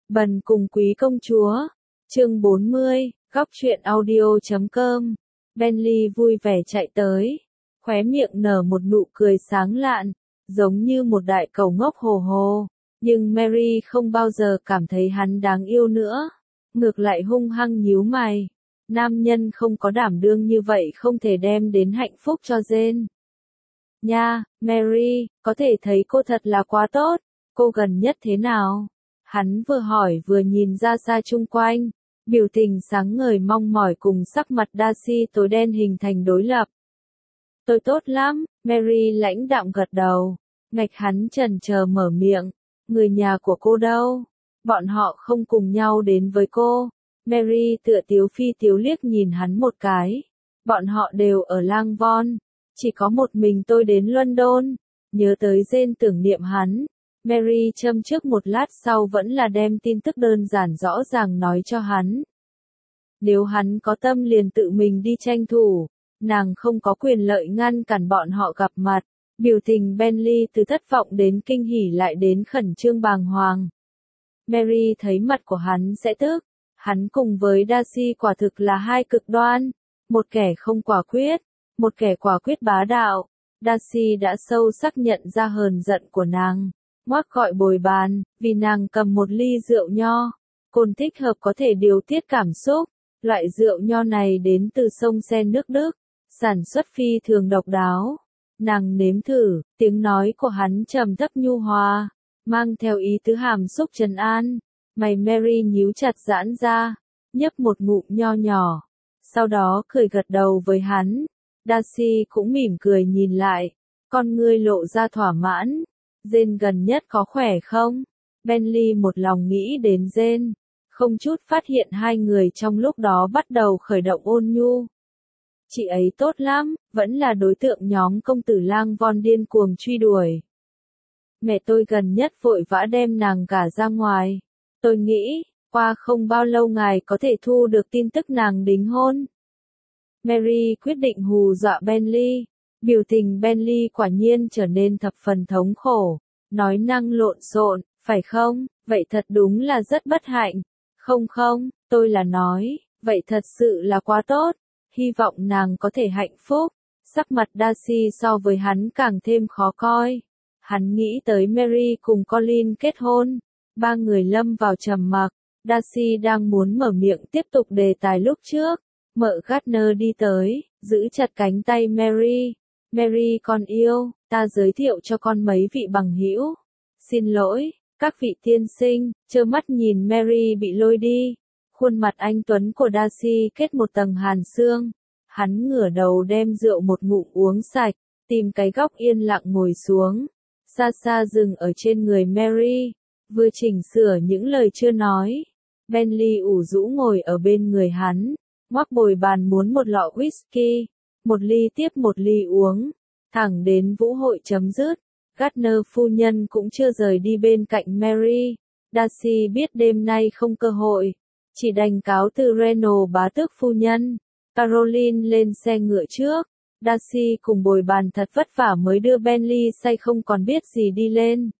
Bần cùng quý công chúa. Chương 40, góc truyện audio.com. Bentley vui vẻ chạy tới, khóe miệng nở một nụ cười sáng lạn, giống như một đại cầu ngốc hồ hồ. Nhưng Mary không bao giờ cảm thấy hắn đáng yêu nữa, ngược lại hung hăng nhíu mày. Nam nhân không có đảm đương như vậy không thể đem đến hạnh phúc cho Jane. Nha, Mary, có thể thấy cô thật là quá tốt, cô gần nhất thế nào? Hắn vừa hỏi vừa nhìn ra xa chung quanh, biểu tình sáng ngời mong mỏi cùng sắc mặt Darcy tối đen hình thành đối lập. Tôi tốt lắm, Mary lãnh đạm gật đầu, ngạch hắn chần chờ mở miệng, người nhà của cô đâu? Bọn họ không cùng nhau đến với cô. Mary tựa tiếu phi tiếu liếc nhìn hắn một cái. Bọn họ đều ở Langbourn, chỉ có một mình tôi đến London. Nhớ tới Jane tưởng niệm hắn, Mary châm trước một lát sau vẫn là đem tin tức đơn giản rõ ràng nói cho hắn. Nếu hắn có tâm liền tự mình đi tranh thủ, nàng không có quyền lợi ngăn cản bọn họ gặp mặt. Biểu tình Bentley từ thất vọng đến kinh hỉ lại đến khẩn trương bàng hoàng. Mary thấy mặt của hắn sẽ tức. Hắn cùng với Darcy quả thực là hai cực đoan, một kẻ không quả quyết, một kẻ quả quyết bá đạo. Darcy đã sâu sắc nhận ra hờn giận của nàng, ngoác gọi bồi bàn, vì nàng cầm một ly rượu nho, cồn thích hợp có thể điều tiết cảm xúc. Loại rượu nho này đến từ sông Sen nước Đức, sản xuất phi thường độc đáo. Nàng nếm thử, tiếng nói của hắn trầm thấp nhu hòa, mang theo ý tứ hàm xúc trấn an. Mày Mary nhíu chặt giãn ra, nhấp một ngụm nho nhỏ, sau đó cười gật đầu với hắn. Darcy cũng mỉm cười nhìn lại, con ngươi lộ ra thỏa mãn. Jane gần nhất có khỏe không? Bentley một lòng nghĩ đến Jane, không chút phát hiện hai người trong lúc đó bắt đầu khởi động ôn nhu. Chị ấy tốt lắm, vẫn là đối tượng nhóm công tử Langbourn điên cuồng truy đuổi. Mẹ tôi gần nhất vội vã đem nàng gả ra ngoài. Tôi nghĩ, qua không bao lâu ngài có thể thu được tin tức nàng đính hôn. Mary quyết định hù dọa Bentley. Biểu tình Bentley quả nhiên trở nên thập phần thống khổ. Nói năng lộn xộn, phải không? Vậy thật đúng là rất bất hạnh. Không, tôi là nói, vậy thật sự là quá tốt. Hy vọng nàng có thể hạnh phúc. Sắc mặt Darcy so với hắn càng thêm khó coi. Hắn nghĩ tới Mary cùng Colin kết hôn. Ba người lâm vào trầm mặc. Darcy đang muốn mở miệng tiếp tục đề tài lúc trước. Mợ Gardner đi tới, giữ chặt cánh tay Mary. Mary con yêu, ta giới thiệu cho con mấy vị bằng hữu. Xin lỗi, các vị tiên sinh, trơ mắt nhìn Mary bị lôi đi. Khuôn mặt anh tuấn của Darcy kết một tầng hàn xương. Hắn ngửa đầu đem rượu một ngụm uống sạch, tìm cái góc yên lặng ngồi xuống. Xa xa dừng ở trên người Mary. Vừa chỉnh sửa những lời chưa nói. Bentley ủ rũ ngồi ở bên người hắn, ngoắc bồi bàn muốn một lọ whisky, một ly tiếp một ly uống, thẳng đến vũ hội chấm dứt. Gardner phu nhân cũng chưa rời đi bên cạnh Mary. Darcy biết đêm nay không cơ hội, chỉ đành cáo từ Reynolds bá tước phu nhân. Caroline lên xe ngựa trước. Darcy cùng bồi bàn thật vất vả mới đưa Bentley say không còn biết gì đi lên.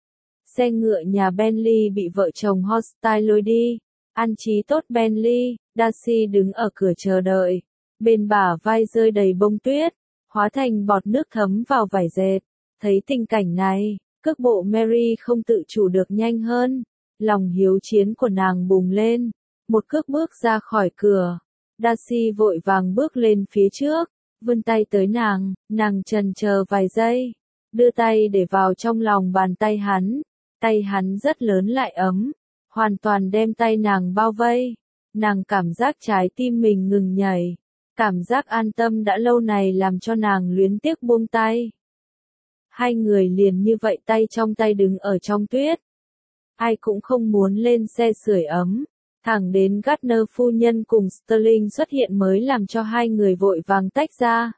Xe ngựa nhà Bentley bị vợ chồng Hostile lôi đi. An trí tốt Bentley, Darcy đứng ở cửa chờ đợi. Bên bả vai rơi đầy bông tuyết, hóa thành bọt nước thấm vào vải dệt. Thấy tình cảnh này, cước bộ Mary không tự chủ được nhanh hơn. Lòng hiếu chiến của nàng bùng lên. Một cước bước ra khỏi cửa. Darcy vội vàng bước lên phía trước, vươn tay tới nàng chần chờ vài giây. Đưa tay để vào trong lòng bàn tay hắn. Tay hắn rất lớn lại ấm, hoàn toàn đem tay nàng bao vây. Nàng cảm giác trái tim mình ngừng nhảy. Cảm giác an tâm đã lâu này làm cho nàng luyến tiếc buông tay. Hai người liền như vậy tay trong tay đứng ở trong tuyết. Ai cũng không muốn lên xe sưởi ấm. Thẳng đến Gardner phu nhân cùng Sterling xuất hiện mới làm cho hai người vội vàng tách ra.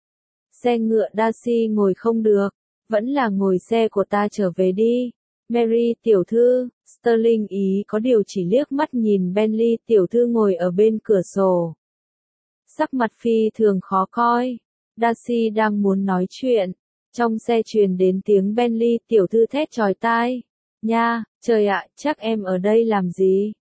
Xe ngựa Darcy ngồi không được, vẫn là ngồi xe của ta trở về đi. Mary tiểu thư, Sterling ý có điều chỉ liếc mắt nhìn Bentley tiểu thư ngồi ở bên cửa sổ. Sắc mặt phi thường khó coi. Darcy đang muốn nói chuyện, trong xe truyền đến tiếng Bentley tiểu thư thét chói tai. Nha, Trời ạ, chắc em ở đây làm gì?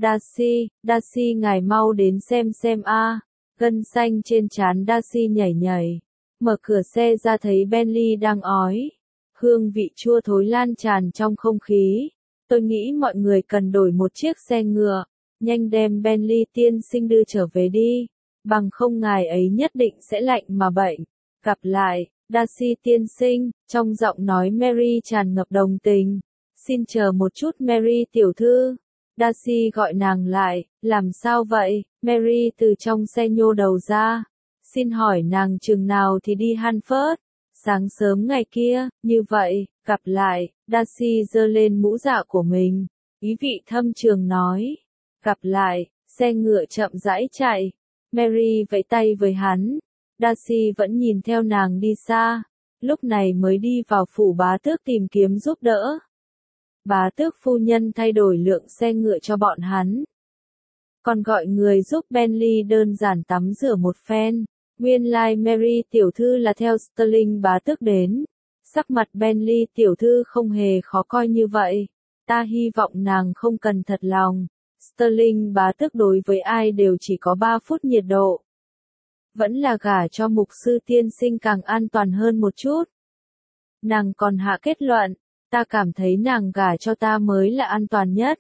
Darcy, ngài mau đến xem a. Gân xanh trên trán Darcy nhảy nhảy. Mở cửa xe ra thấy Bentley đang ói. Hương vị chua thối lan tràn trong không khí. Tôi nghĩ mọi người cần đổi một chiếc xe ngựa. Nhanh đem Bentley tiên sinh đưa trở về đi. Bằng không ngài ấy nhất định sẽ lạnh mà bệnh. Gặp lại, Darcy tiên sinh, trong giọng nói Mary tràn ngập đồng tình. Xin chờ một chút Mary tiểu thư. Darcy gọi nàng lại, làm sao vậy? Mary từ trong xe nhô đầu ra. Xin hỏi nàng chừng nào thì đi Hanford? Sáng sớm ngày kia, như vậy, gặp lại, Darcy giơ lên mũ dạ của mình. Ý vị thâm trường nói. Gặp lại, xe ngựa chậm rãi chạy. Mary vẫy tay với hắn. Darcy vẫn nhìn theo nàng đi xa. Lúc này mới đi vào phủ bá tước tìm kiếm giúp đỡ. Bá tước phu nhân thay đổi lượng xe ngựa cho bọn hắn. Còn gọi người giúp Bentley đơn giản tắm rửa một phen. Nguyên lai Mary tiểu thư là theo Sterling bá tước đến. Sắc mặt Bentley tiểu thư không hề khó coi như vậy. Ta hy vọng nàng không cần thật lòng. Sterling bá tước đối với ai đều chỉ có 3 phút nhiệt độ. Vẫn là gả cho mục sư tiên sinh càng an toàn hơn một chút. Nàng còn hạ kết luận. Ta cảm thấy nàng gả cho ta mới là an toàn nhất.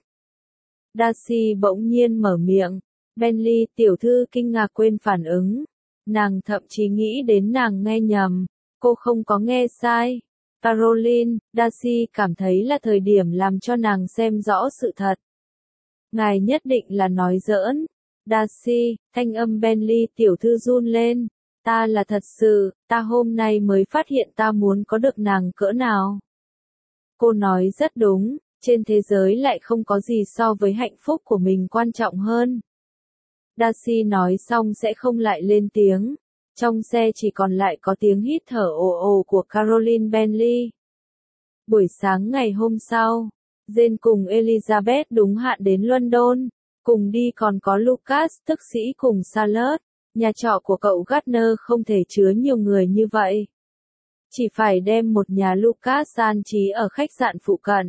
Darcy bỗng nhiên mở miệng. Bentley tiểu thư kinh ngạc quên phản ứng. Nàng thậm chí nghĩ đến nàng nghe nhầm. Cô không có nghe sai. Caroline, Darcy cảm thấy là thời điểm làm cho nàng xem rõ sự thật. Ngài nhất định là nói giỡn. Darcy, thanh âm Bentley tiểu thư run lên. Ta là thật sự, ta hôm nay mới phát hiện ta muốn có được nàng cỡ nào. Cô nói rất đúng, trên thế giới lại không có gì so với hạnh phúc của mình quan trọng hơn. Darcy nói xong sẽ không lại lên tiếng. Trong xe chỉ còn lại có tiếng hít thở ồ ồ của Caroline Bentley. Buổi sáng ngày hôm sau, Jane cùng Elizabeth đúng hạn đến London. Cùng đi còn có Lucas tức sĩ cùng Charlotte. Nhà trọ của cậu Gardner không thể chứa nhiều người như vậy. Chỉ phải đem một nhà Lucas an trí ở khách sạn phụ cận.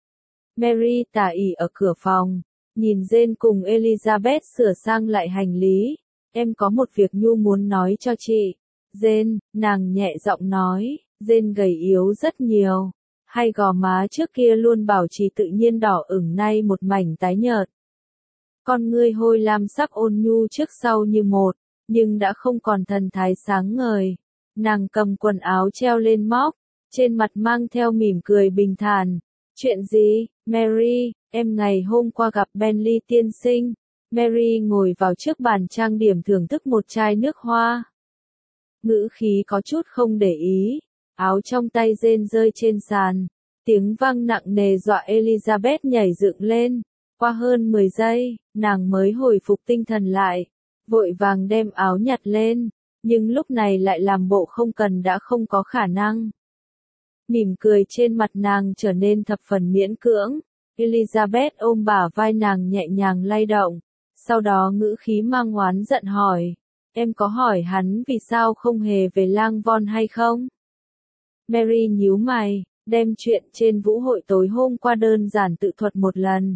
Mary tả ỉ ở cửa phòng, nhìn Jane cùng Elizabeth sửa sang lại hành lý. Em có một việc nhu muốn nói cho chị. Jane, nàng nhẹ giọng nói, Jane gầy yếu rất nhiều. Hai gò má trước kia luôn bảo trì tự nhiên đỏ ửng nay một mảnh tái nhợt. Con ngươi hôi lam sắc ôn nhu trước sau như một, nhưng đã không còn thần thái sáng ngời. Nàng cầm quần áo treo lên móc, trên mặt mang theo mỉm cười bình thản. Chuyện gì, Mary, em ngày hôm qua gặp Bentley tiên sinh. Mary ngồi vào trước bàn trang điểm thưởng thức một chai nước hoa. Ngữ khí có chút không để ý, áo trong tay Jane rơi trên sàn. Tiếng vang nặng nề dọa Elizabeth nhảy dựng lên. Qua hơn 10 giây, nàng mới hồi phục tinh thần lại, vội vàng đem áo nhặt lên, nhưng lúc này lại làm bộ không cần đã không có khả năng. Mỉm cười trên mặt nàng trở nên thập phần miễn cưỡng, Elizabeth ôm bả vai nàng nhẹ nhàng lay động, sau đó ngữ khí mang oán giận hỏi, em có hỏi hắn vì sao không hề về Langbourn hay không? Mary nhíu mày, đem chuyện trên vũ hội tối hôm qua đơn giản tự thuật một lần.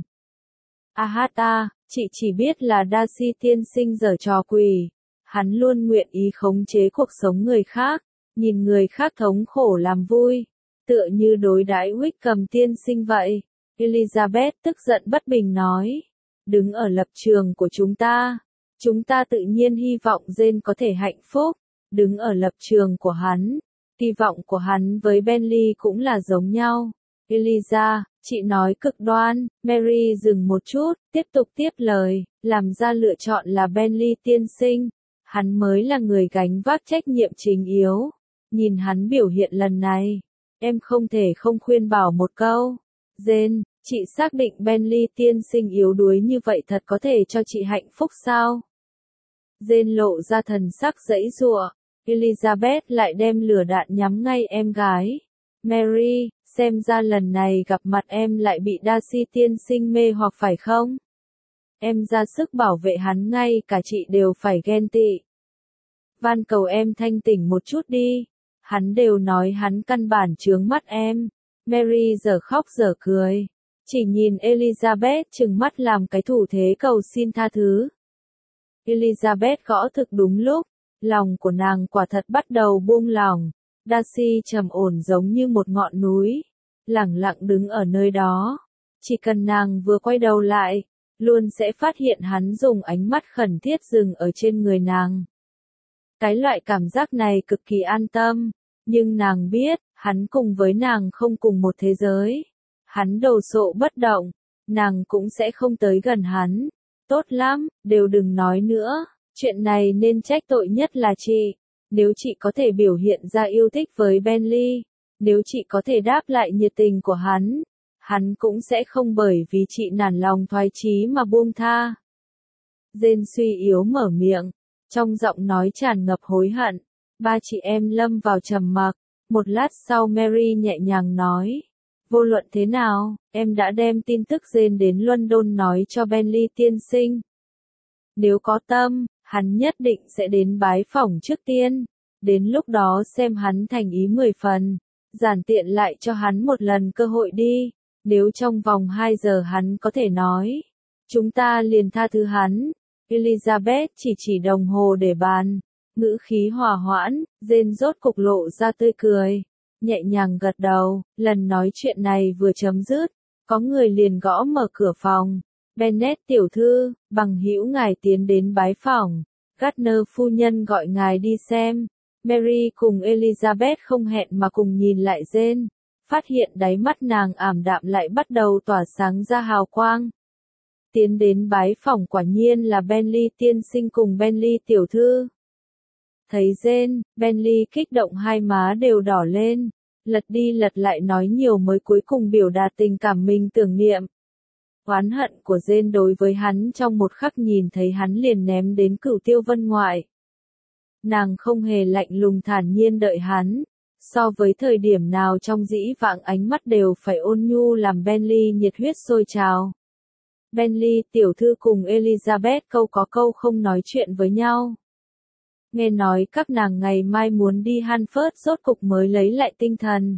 Chị chỉ biết là Darcy tiên sinh giở trò quỷ. Hắn luôn nguyện ý khống chế cuộc sống người khác, nhìn người khác thống khổ làm vui, tựa như đối đãi Wickham tiên sinh vậy. Elizabeth tức giận bất bình nói, đứng ở lập trường của chúng ta tự nhiên hy vọng Jane có thể hạnh phúc, đứng ở lập trường của hắn, kỳ vọng của hắn với Bentley cũng là giống nhau. Eliza, chị nói cực đoan. Mary dừng một chút, tiếp tục tiếp lời, làm ra lựa chọn là Bentley tiên sinh. Hắn mới là người gánh vác trách nhiệm chính yếu. Nhìn hắn biểu hiện lần này, em không thể không khuyên bảo một câu. Jane, chị xác định Bentley tiên sinh yếu đuối như vậy thật có thể cho chị hạnh phúc sao? Jane lộ ra thần sắc giãy giụa. Elizabeth lại đem lửa đạn nhắm ngay em gái. Mary, xem ra lần này gặp mặt em lại bị Darcy tiên sinh mê hoặc phải không? Em ra sức bảo vệ hắn ngay cả chị đều phải ghen tị. Van cầu em thanh tỉnh một chút đi. Hắn đều nói hắn căn bản chướng mắt em. Mary giờ khóc giờ cười. chỉ nhìn Elizabeth trừng mắt làm cái thủ thế cầu xin tha thứ. Elizabeth gõ thực đúng lúc, lòng của nàng quả thật bắt đầu buông lỏng. Darcy trầm ổn giống như một ngọn núi, lẳng lặng đứng ở nơi đó. Chỉ cần nàng vừa quay đầu lại, luôn sẽ phát hiện hắn dùng ánh mắt khẩn thiết dừng ở trên người nàng. Cái loại cảm giác này cực kỳ an tâm, nhưng nàng biết, hắn cùng với nàng không cùng một thế giới. Hắn đồ sộ bất động, nàng cũng sẽ không tới gần hắn. Tốt lắm, đều đừng nói nữa, chuyện này nên trách tội nhất là chị. Nếu chị có thể biểu hiện ra yêu thích với Bentley, nếu chị có thể đáp lại nhiệt tình của hắn cũng sẽ không bởi vì chị nản lòng thoái chí mà buông tha. Jane suy yếu mở miệng, trong giọng nói tràn ngập hối hận. Ba chị em lâm vào trầm mặc, một lát sau Mary nhẹ nhàng nói. Vô luận thế nào, em đã đem tin tức Jane đến London nói cho Bentley tiên sinh. Nếu có tâm, hắn nhất định sẽ đến bái phỏng trước tiên. Đến lúc đó xem hắn thành ý 10 phần. Giản tiện lại cho hắn một lần cơ hội đi. Nếu trong vòng 2 giờ hắn có thể nói, chúng ta liền tha thứ hắn. Elizabeth chỉ đồng hồ để bàn. Ngữ khí hòa hoãn, Jane rốt cục lộ ra tươi cười. Nhẹ nhàng gật đầu, lần nói chuyện này vừa chấm dứt, có người liền gõ mở cửa phòng. Bennet tiểu thư, bằng hữu ngài tiến đến bái phỏng. Gardner phu nhân gọi ngài đi xem. Mary cùng Elizabeth không hẹn mà cùng nhìn lại Jane, phát hiện đáy mắt nàng ảm đạm lại bắt đầu tỏa sáng ra hào quang. Tiến đến bái phỏng quả nhiên là Bentley tiên sinh cùng Bentley tiểu thư. Thấy Jane, Bentley kích động hai má đều đỏ lên, lật đi lật lại nói nhiều mới cuối cùng biểu đạt tình cảm mình tưởng niệm. Oán hận của Jane đối với hắn trong một khắc nhìn thấy hắn liền ném đến Cửu Tiêu Vân ngoại. Nàng không hề lạnh lùng thản nhiên đợi hắn, so với thời điểm nào trong dĩ vãng ánh mắt đều phải ôn nhu làm Bentley nhiệt huyết sôi trào. Bentley tiểu thư cùng Elizabeth câu có câu không nói chuyện với nhau. Nghe nói các nàng ngày mai muốn đi Hanford rốt cục mới lấy lại tinh thần.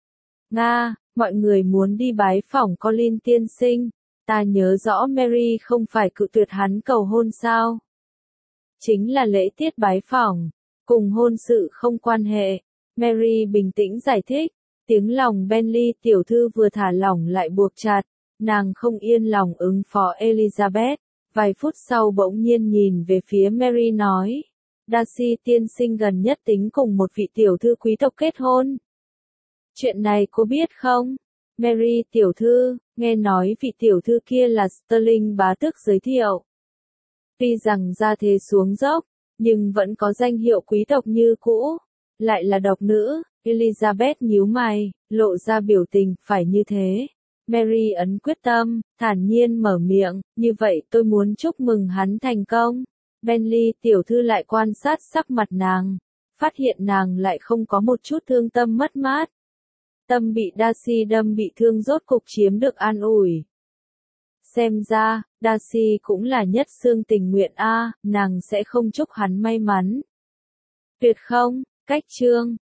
Nga, mọi người muốn đi bái phỏng Colin tiên sinh, ta nhớ rõ Mary không phải cự tuyệt hắn cầu hôn sao? Chính là lễ tiết bái phỏng, cùng hôn sự không quan hệ. Mary bình tĩnh giải thích, tiếng lòng Bentley tiểu thư vừa thả lỏng lại buộc chặt, nàng không yên lòng ứng phó Elizabeth, vài phút sau bỗng nhiên nhìn về phía Mary nói, Darcy tiên sinh gần nhất tính cùng một vị tiểu thư quý tộc kết hôn. Chuyện này cô biết không? Mary tiểu thư, nghe nói vị tiểu thư kia là Sterling bá tước giới thiệu. Tuy rằng gia thế xuống dốc, nhưng vẫn có danh hiệu quý tộc như cũ. Lại là độc nữ, Elizabeth nhíu mày, lộ ra biểu tình, phải như thế. Mary ấn quyết tâm, thản nhiên mở miệng, như vậy tôi muốn chúc mừng hắn thành công. Bentley tiểu thư lại quan sát sắc mặt nàng, phát hiện nàng lại không có một chút thương tâm mất mát. Tâm bị Darcy đâm bị thương rốt cục chiếm được an ủi. Xem ra, Darcy cũng là nhất xương tình nguyện a, nàng sẽ không chúc hắn may mắn. Tuyệt không, cách chương